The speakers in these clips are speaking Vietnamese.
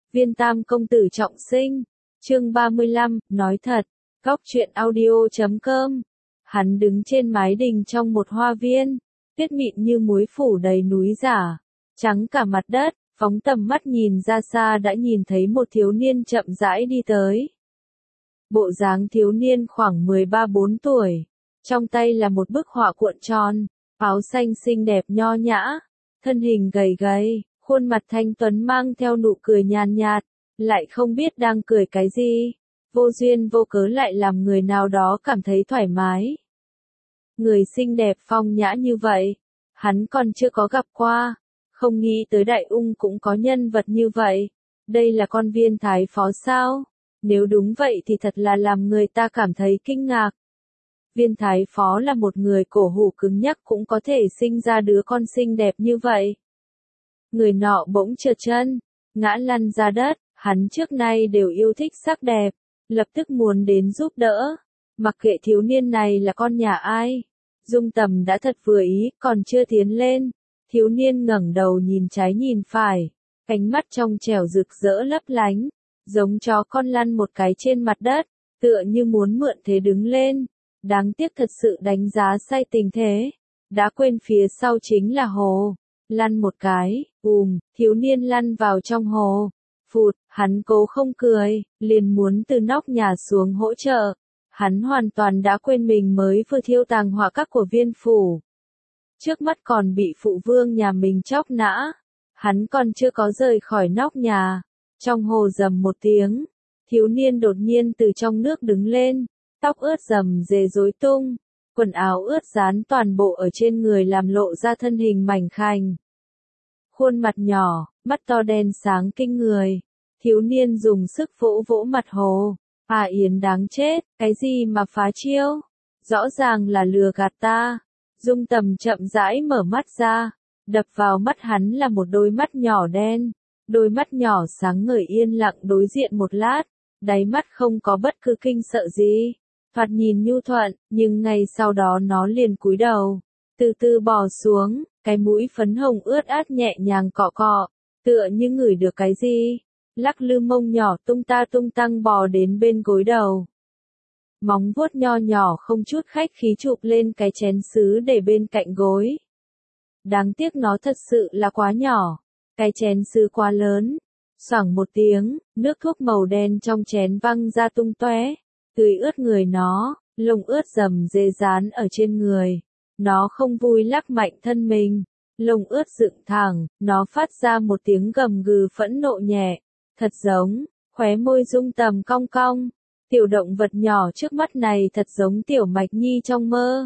Viên Tam công tử trọng sinh. Chương 35, nói thật. Góc truyện audio.com. Hắn đứng trên mái đình trong một hoa viên, tuyết mịn như muối phủ đầy núi giả, trắng cả mặt đất, phóng tầm mắt nhìn ra xa đã nhìn thấy một thiếu niên chậm rãi đi tới. Bộ dáng thiếu niên khoảng 13-14 tuổi, trong tay là một bức họa cuộn tròn, áo xanh xinh đẹp nho nhã, thân hình gầy gầy, khuôn mặt thanh tuấn mang theo nụ cười nhàn nhạt, lại không biết đang cười cái gì, vô duyên vô cớ lại làm người nào đó cảm thấy thoải mái. Người xinh đẹp phong nhã như vậy, hắn còn chưa có gặp qua, không nghĩ tới Đại Ung cũng có nhân vật như vậy. Đây là con Viên Thái Phó sao? Nếu đúng vậy thì thật là làm người ta cảm thấy kinh ngạc. Viên Thái Phó là một người cổ hủ cứng nhắc cũng có thể sinh ra đứa con xinh đẹp như vậy. Người nọ bỗng trượt chân, ngã lăn ra đất, hắn trước nay đều yêu thích sắc đẹp, lập tức muốn đến giúp đỡ. Mặc kệ thiếu niên này là con nhà ai, Dung Tầm đã thật vừa ý, còn chưa tiến lên. Thiếu niên ngẩng đầu nhìn trái nhìn phải, ánh mắt trong trẻo rực rỡ lấp lánh, giống chó con lăn một cái trên mặt đất, tựa như muốn mượn thế đứng lên. Đáng tiếc thật sự đánh giá sai tình thế, đã quên phía sau chính là hồ. Lăn một cái, thiếu niên lăn vào trong hồ. Phụt, hắn cố không cười, liền muốn từ nóc nhà xuống hỗ trợ. Hắn hoàn toàn đã quên mình mới vừa thiêu tàng họa các của Viên phủ. Trước mắt còn bị phụ vương nhà mình chóc nã. Hắn còn chưa có rời khỏi nóc nhà. Trong hồ rầm một tiếng, thiếu niên đột nhiên từ trong nước đứng lên, tóc ướt rầm rề rối tung, quần áo ướt dán toàn bộ ở trên người làm lộ ra thân hình mảnh khảnh. Khuôn mặt nhỏ, mắt to đen sáng kinh người. Thiếu niên dùng sức vỗ vỗ mặt hồ. À Yến đáng chết, cái gì mà phá chiêu? Rõ ràng là lừa gạt ta. Dung Tầm chậm rãi mở mắt ra, đập vào mắt hắn là một đôi mắt nhỏ đen. Đôi mắt nhỏ sáng ngời yên lặng đối diện một lát, đáy mắt không có bất cứ kinh sợ gì. Thoạt nhìn nhu thuận, nhưng ngay sau đó nó liền cúi đầu, từ từ bò xuống, cái mũi phấn hồng ướt át nhẹ nhàng cọ cọ, tựa như ngửi được cái gì. Lắc lư mông nhỏ tung ta tung tăng bò đến bên gối đầu. Móng vuốt nho nhỏ không chút khách khí chụp lên cái chén sứ để bên cạnh gối. Đáng tiếc nó thật sự là quá nhỏ, cái chén sứ quá lớn. Xoảng một tiếng, nước thuốc màu đen trong chén văng ra tung tóe, tưới ướt người nó, lông ướt rầm rề dán ở trên người. Nó không vui lắc mạnh thân mình, lông ướt dựng thẳng, nó phát ra một tiếng gầm gừ phẫn nộ nhẹ. Thật giống, khóe môi Dung Tầm cong cong, tiểu động vật nhỏ trước mắt này thật giống tiểu mạch nhi trong mơ.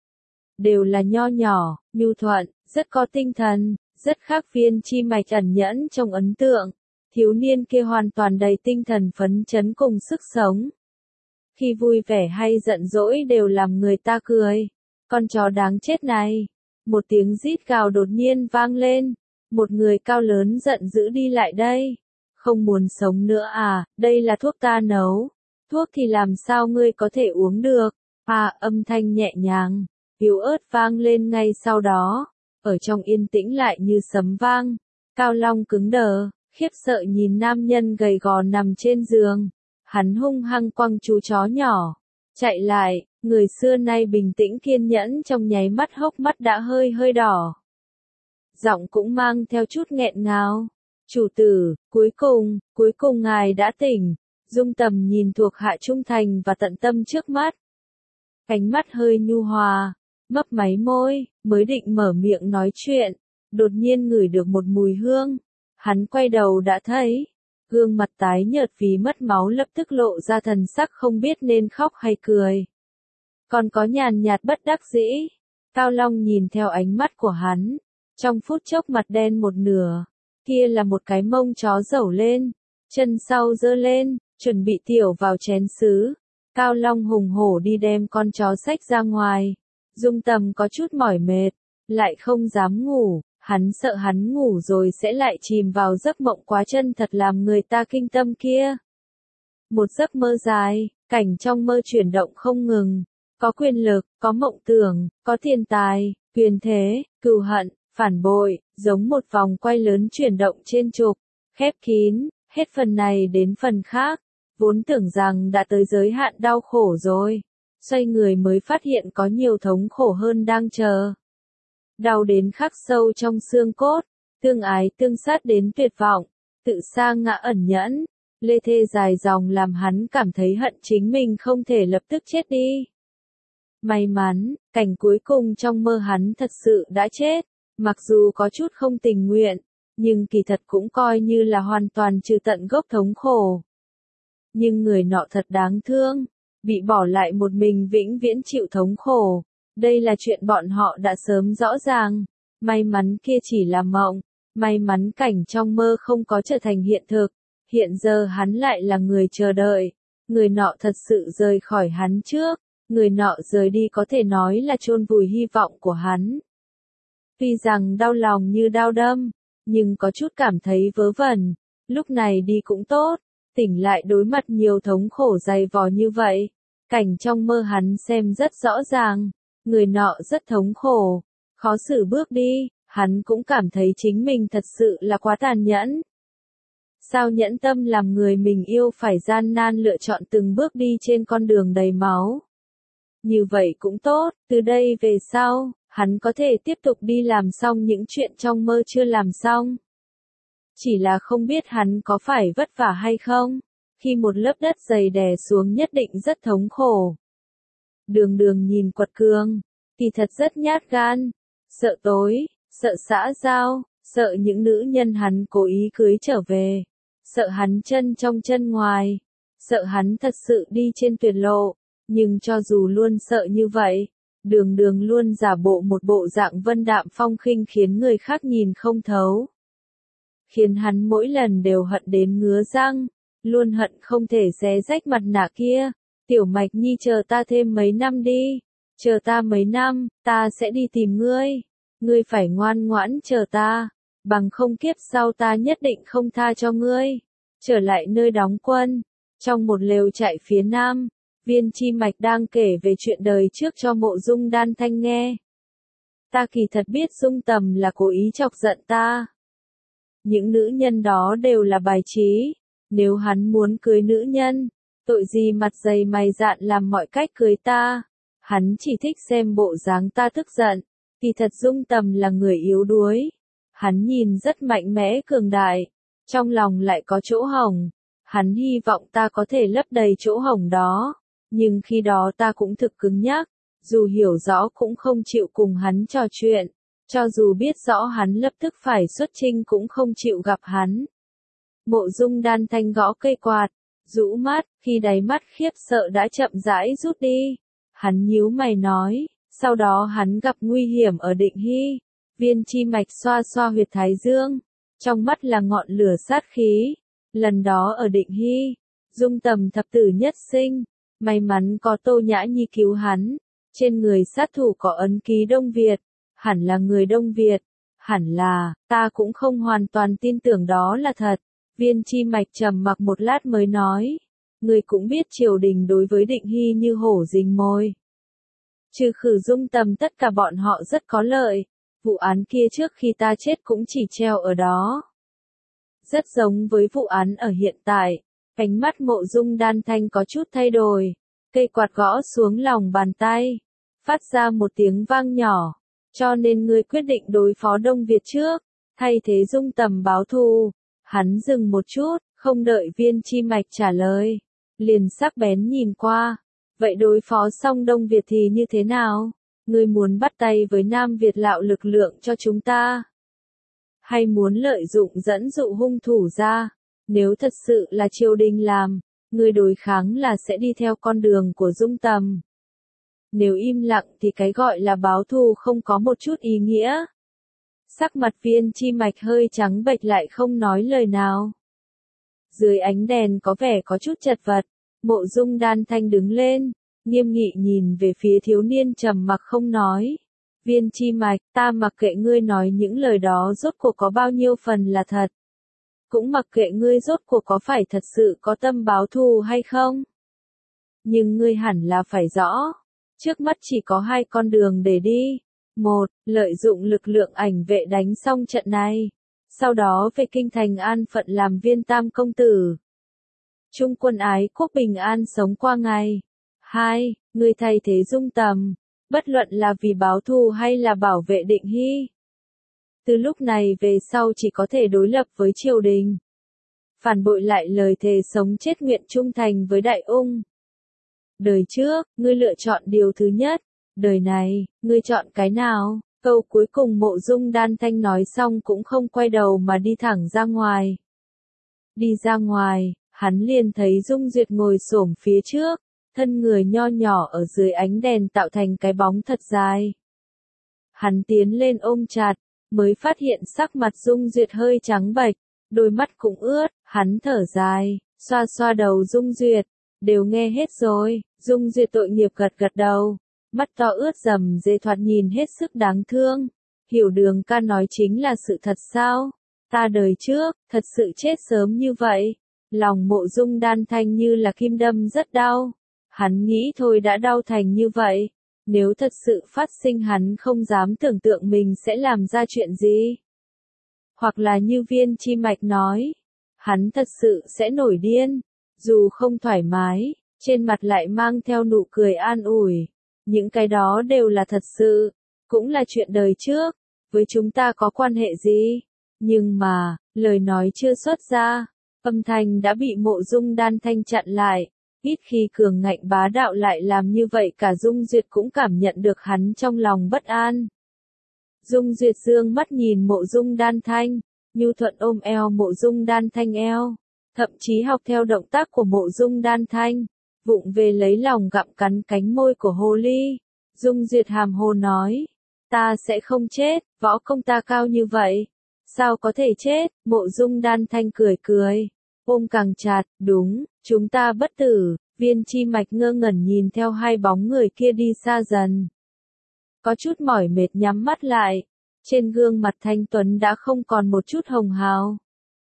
Đều là nho nhỏ, nhu thuận, rất có tinh thần, rất khác Viên Chi Mạch ẩn nhẫn trong ấn tượng. Thiếu niên kia hoàn toàn đầy tinh thần phấn chấn cùng sức sống. Khi vui vẻ hay giận dỗi đều làm người ta cười. Con chó đáng chết này. Một tiếng rít gào đột nhiên vang lên. Một người cao lớn giận dữ đi lại đây. Không muốn sống nữa à, đây là thuốc ta nấu. Thuốc thì làm sao ngươi có thể uống được? À, âm thanh nhẹ nhàng, yếu ớt vang lên ngay sau đó. Ở trong yên tĩnh lại như sấm vang. Cao Long cứng đờ, khiếp sợ nhìn nam nhân gầy gò nằm trên giường. Hắn hung hăng quăng chú chó nhỏ. Chạy lại, người xưa nay bình tĩnh kiên nhẫn trong nháy mắt hốc mắt đã hơi hơi đỏ. Giọng cũng mang theo chút nghẹn ngào. Chủ tử, cuối cùng ngài đã tỉnh. Dung Tầm nhìn thuộc hạ trung thành và tận tâm trước mắt. Cánh mắt hơi nhu hòa, mấp máy môi, mới định mở miệng nói chuyện. Đột nhiên ngửi được một mùi hương. Hắn quay đầu đã thấy. Gương mặt tái nhợt vì mất máu lập tức lộ ra thần sắc không biết nên khóc hay cười. Còn có nhàn nhạt bất đắc dĩ. Cao Long nhìn theo ánh mắt của hắn. Trong phút chốc mặt đen một nửa. Kia là một cái mông chó dẩu lên, chân sau giơ lên, chuẩn bị tiểu vào chén sứ. Cao Long hùng hổ đi đem con chó xách ra ngoài. Dung Tầm có chút mỏi mệt, lại không dám ngủ, hắn sợ hắn ngủ rồi sẽ lại chìm vào giấc mộng quá chân thật làm người ta kinh tâm kia. Một giấc mơ dài, cảnh trong mơ chuyển động không ngừng, có quyền lực, có mộng tưởng, có tiền tài, quyền thế, cừu hận, phản bội, giống một vòng quay lớn chuyển động trên trục, khép kín, Hết phần này đến phần khác, vốn tưởng rằng đã tới giới hạn đau khổ rồi, xoay người mới phát hiện có nhiều thống khổ hơn đang chờ. Đau đến khắc sâu trong xương cốt, tương ái tương sát đến tuyệt vọng, tự sa ngã ẩn nhẫn, lê thê dài dòng làm hắn cảm thấy hận chính mình không thể lập tức chết đi. May mắn, cảnh cuối cùng trong mơ hắn thật sự đã chết, mặc dù có chút không tình nguyện, nhưng kỳ thật cũng coi như là hoàn toàn trừ tận gốc thống khổ. Nhưng người nọ thật đáng thương, bị bỏ lại một mình vĩnh viễn chịu thống khổ. Đây là chuyện bọn họ đã sớm rõ ràng, may mắn kia chỉ là mộng, may mắn cảnh trong mơ không có trở thành hiện thực, hiện giờ hắn lại là người chờ đợi, người nọ thật sự rời khỏi hắn trước, người nọ rời đi có thể nói là chôn vùi hy vọng của hắn. Tuy rằng đau lòng như đao đâm, nhưng có chút cảm thấy vớ vẩn, lúc này đi cũng tốt, tỉnh lại đối mặt nhiều thống khổ dày vò như vậy, cảnh trong mơ hắn xem rất rõ ràng. Người nọ rất thống khổ, khó xử bước đi, hắn cũng cảm thấy chính mình thật sự là quá tàn nhẫn. Sao nhẫn tâm làm người mình yêu phải gian nan lựa chọn từng bước đi trên con đường đầy máu. Như vậy cũng tốt, từ đây về sau, hắn có thể tiếp tục đi làm xong những chuyện trong mơ chưa làm xong. Chỉ là không biết hắn có phải vất vả hay không, khi một lớp đất dày đè xuống nhất định rất thống khổ. Đường Đường nhìn Quật Cường, kỳ thật rất nhát gan, sợ tối, sợ xã giao, sợ những nữ nhân hắn cố ý cưới trở về, sợ hắn chân trong chân ngoài, sợ hắn thật sự đi trên tuyệt lộ, nhưng cho dù luôn sợ như vậy, Đường Đường luôn giả bộ một bộ dạng vân đạm phong khinh khiến người khác nhìn không thấu. Khiến hắn mỗi lần đều hận đến ngứa răng, luôn hận không thể xé rách mặt nạ kia. Tiểu Mạch Nhi chờ ta thêm mấy năm đi, chờ ta mấy năm, ta sẽ đi tìm ngươi, ngươi phải ngoan ngoãn chờ ta, bằng không kiếp sau ta nhất định không tha cho ngươi. Trở lại nơi đóng quân, trong một lều trại phía nam, Viên Chi Mạch đang kể về chuyện đời trước cho Mộ Dung Đan Thanh nghe. Ta kỳ thật biết Dung Tầm là cố ý chọc giận ta. Những nữ nhân đó đều là bài trí, nếu hắn muốn cưới nữ nhân, tội gì mặt dày mày dạn làm mọi cách cưới ta, hắn chỉ thích xem bộ dáng ta tức giận, kỳ thật Dung Tầm là người yếu đuối, hắn nhìn rất mạnh mẽ cường đại, trong lòng lại có chỗ hổng, hắn hy vọng ta có thể lấp đầy chỗ hổng đó, nhưng khi đó ta cũng thực cứng nhắc, dù hiểu rõ cũng không chịu cùng hắn trò chuyện, cho dù biết rõ hắn lập tức phải xuất chinh cũng không chịu gặp hắn. Mộ Dung Đan Thanh gõ cây quạt, rũ mắt, khi đáy mắt khiếp sợ đã chậm rãi rút đi. Hắn nhíu mày nói, sau đó hắn gặp nguy hiểm ở Định Hy. Viên Chi Mạch xoa xoa huyệt thái dương, trong mắt là ngọn lửa sát khí. Lần đó ở Định Hy, Dung Tầm thập tử nhất sinh, may mắn có Tô Nhã Nhi cứu hắn. Trên người sát thủ có ấn ký Đông Việt, hẳn là người Đông Việt, hẳn là, ta cũng không hoàn toàn tin tưởng đó là thật. Viên Chi Mạch trầm mặc một lát mới nói, người cũng biết triều đình đối với Định Hy như hổ rình mồi. Trừ khử Dung Tầm tất cả bọn họ rất có lợi, vụ án kia trước khi ta chết cũng chỉ treo ở đó. Rất giống với vụ án ở hiện tại, ánh mắt Mộ Dung Đan Thanh có chút thay đổi, cây quạt gõ xuống lòng bàn tay, phát ra một tiếng vang nhỏ, cho nên ngươi quyết định đối phó Đông Việt trước, thay thế Dung Tầm báo thù. Hắn dừng một chút, không đợi Viên Chi Mạch trả lời, liền sắc bén nhìn qua, vậy đối phó xong Đông Việt thì như thế nào? Ngươi muốn bắt tay với Nam Việt lạo lực lượng cho chúng ta? Hay muốn lợi dụng dẫn dụ hung thủ ra? Nếu thật sự là triều đình làm, ngươi đối kháng là sẽ đi theo con đường của Dung Tầm. Nếu im lặng thì cái gọi là báo thù không có một chút ý nghĩa. Sắc mặt Viên Chi Mạch hơi trắng bệch lại không nói lời nào. Dưới ánh đèn có vẻ có chút chật vật, Mộ Dung Đan Thanh đứng lên, nghiêm nghị nhìn về phía thiếu niên trầm mặc không nói. Viên Chi Mạch, ta mặc kệ ngươi nói những lời đó rốt cuộc có bao nhiêu phần là thật. Cũng mặc kệ ngươi rốt cuộc có phải thật sự có tâm báo thù hay không. Nhưng ngươi hẳn là phải rõ, trước mắt chỉ có hai con đường để đi. Một, lợi dụng lực lượng ảnh vệ đánh xong trận này. sau đó về kinh thành an phận làm viên tam công tử. Trung quân ái quốc bình an sống qua ngày. 2. Người thay thế Dung Tầm, bất luận là vì báo thù hay là bảo vệ Định Hy. Từ lúc này về sau chỉ có thể đối lập với triều đình. Phản bội lại lời thề sống chết nguyện trung thành với Đại Ung. Đời trước, ngươi lựa chọn điều thứ nhất. Đời này, ngươi chọn cái nào? Câu cuối cùng Mộ Dung Đan Thanh nói xong cũng không quay đầu mà đi thẳng ra ngoài. Đi ra ngoài, hắn liền thấy Dung Duyệt ngồi xổm phía trước, thân người nho nhỏ ở dưới ánh đèn tạo thành cái bóng thật dài. Hắn tiến lên ôm chặt, mới phát hiện sắc mặt Dung Duyệt hơi trắng bệch, đôi mắt cũng ướt, hắn thở dài, xoa xoa đầu Dung Duyệt, đều nghe hết rồi. Dung Duyệt tội nghiệp gật gật đầu, mắt to ướt rầm rề thoạt nhìn hết sức đáng thương. Hiểu Đường ca nói chính là sự thật sao? Ta đời trước, thật sự chết sớm như vậy. Lòng Mộ Dung Đan Thanh như là kim đâm rất đau. Hắn nghĩ thôi đã đau thành như vậy. Nếu thật sự phát sinh hắn không dám tưởng tượng mình sẽ làm ra chuyện gì. Hoặc là như Viên Chi Mạch nói, hắn thật sự sẽ nổi điên. Dù không thoải mái, trên mặt lại mang theo nụ cười an ủi. Những cái đó đều là thật sự, cũng là chuyện đời trước, với chúng ta có quan hệ gì? Nhưng mà, lời nói chưa xuất ra, âm thanh đã bị Mộ Dung Đan Thanh chặn lại. Ít khi cường ngạnh bá đạo lại làm như vậy cả Dung Duyệt cũng cảm nhận được hắn trong lòng bất an. Dung Duyệt dương mắt nhìn Mộ Dung Đan Thanh, nhu thuận ôm eo Mộ Dung Đan Thanh eo, thậm chí học theo động tác của Mộ Dung Đan Thanh, vụng về lấy lòng gặm cắn cánh môi của hồ ly. Dung Duyệt hàm hồ nói, ta sẽ không chết, võ công ta cao như vậy, sao có thể chết? Mộ Dung Đan Thanh cười cười, ôm càng chặt, đúng, chúng ta bất tử. Viên Chi Mạch ngơ ngẩn nhìn theo hai bóng người kia đi xa dần. Có chút mỏi mệt nhắm mắt lại, trên gương mặt thanh tuấn đã không còn một chút hồng hào.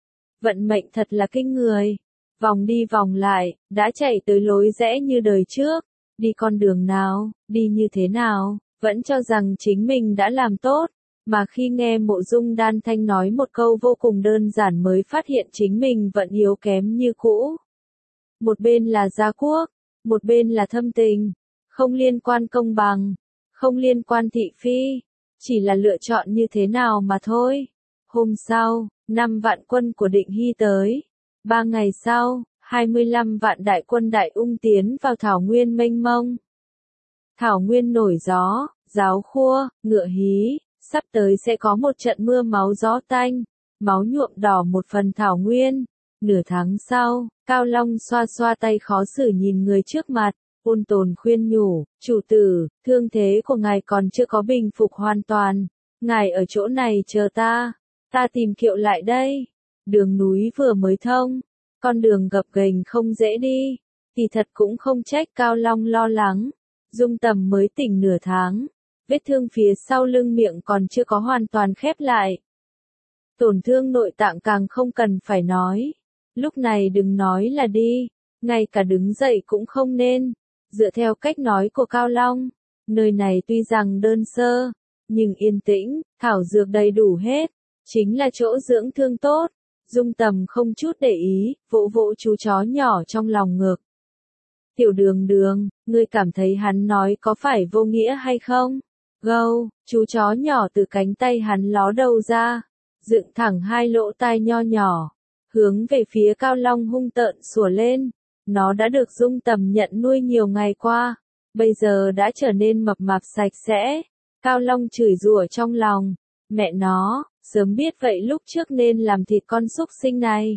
Vận mệnh thật là kinh người, vòng đi vòng lại, đã chạy tới lối rẽ như đời trước, đi con đường nào, đi như thế nào, vẫn cho rằng chính mình đã làm tốt, mà khi nghe Mộ Dung Đan Thanh nói một câu vô cùng đơn giản mới phát hiện chính mình vẫn yếu kém như cũ. Một bên là gia quốc, một bên là thâm tình, không liên quan công bằng, không liên quan thị phi, chỉ là lựa chọn như thế nào mà thôi. Hôm sau, 5 vạn quân của Định Hy tới. 3 ngày sau, 25 vạn đại quân Đại Ung tiến vào Thảo Nguyên mênh mông. Thảo Nguyên nổi gió, giáo khua, ngựa hí, sắp tới sẽ có một trận mưa máu gió tanh, máu nhuộm đỏ một phần Thảo Nguyên. Nửa tháng sau, Cao Long xoa xoa tay khó xử nhìn người trước mặt, ôn tồn khuyên nhủ, chủ tử, thương thế của ngài còn chưa có bình phục hoàn toàn, ngài ở chỗ này chờ ta tìm kiệu lại đây. Đường núi vừa mới thông, con đường gập ghềnh không dễ đi, thì thật cũng không trách Cao Long lo lắng. Dung Tầm mới tỉnh nửa tháng, vết thương phía sau lưng miệng còn chưa có hoàn toàn khép lại. Tổn thương nội tạng càng không cần phải nói. Lúc này đừng nói là đi, ngay cả đứng dậy cũng không nên. Dựa theo cách nói của Cao Long, nơi này tuy rằng đơn sơ, nhưng yên tĩnh, thảo dược đầy đủ hết, chính là chỗ dưỡng thương tốt. Dung Tầm không chút để ý, vỗ vỗ chú chó nhỏ trong lòng ngực. Tiểu Đường Đường, ngươi cảm thấy hắn nói có phải vô nghĩa hay không? Gâu, chú chó nhỏ từ cánh tay hắn ló đầu ra, dựng thẳng hai lỗ tai nho nhỏ, hướng về phía Cao Long hung tợn sủa lên. Nó đã được Dung Tầm nhận nuôi nhiều ngày qua, bây giờ đã trở nên mập mạp sạch sẽ. Cao Long chửi rủa trong lòng, mẹ nó, sớm biết vậy lúc trước nên làm thịt con súc sinh này.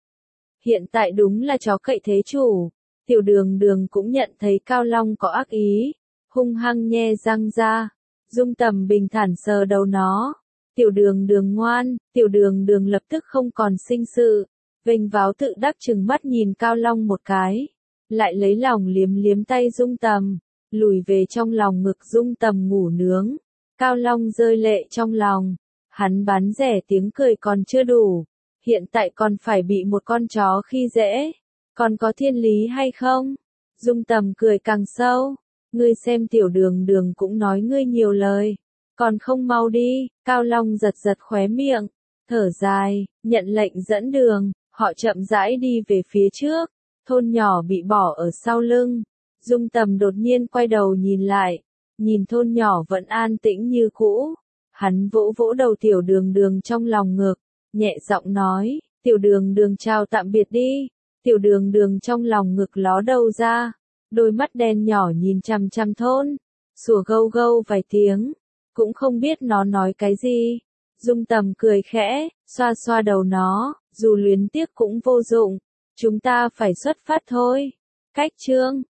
Hiện tại đúng là chó cậy thế chủ. Tiểu Đường Đường cũng nhận thấy Cao Long có ác ý, hung hăng nhe răng ra. Dung Tầm bình thản sờ đầu nó. Tiểu Đường Đường ngoan. Tiểu Đường Đường lập tức không còn sinh sự, vênh váo tự đắc chừng mắt nhìn Cao Long một cái, lại lấy lòng liếm liếm tay Dung Tầm, lùi về trong lòng ngực Dung Tầm ngủ nướng. Cao Long rơi lệ trong lòng, hắn bán rẻ tiếng cười còn chưa đủ, hiện tại còn phải bị một con chó khi dễ, còn có thiên lý hay không? Dung Tầm cười càng sâu, ngươi xem Tiểu Đường Đường cũng nói ngươi nhiều lời, còn không mau đi. Cao Long giật giật khóe miệng, Thở dài, nhận lệnh dẫn đường, họ chậm rãi đi về phía trước, thôn nhỏ bị bỏ ở sau lưng. Dung Tầm đột nhiên quay đầu nhìn lại, nhìn thôn nhỏ vẫn an tĩnh như cũ. Hắn vỗ vỗ đầu Tiểu Đường Đường trong lòng ngực, nhẹ giọng nói, Tiểu Đường Đường chào tạm biệt đi. Tiểu Đường Đường trong lòng ngực ló đầu ra, đôi mắt đen nhỏ nhìn chằm chằm thôn, sủa gâu gâu vài tiếng, cũng không biết nó nói cái gì. Dung Tầm cười khẽ, xoa xoa đầu nó, dù luyến tiếc cũng vô dụng, chúng ta phải xuất phát thôi. Cách chương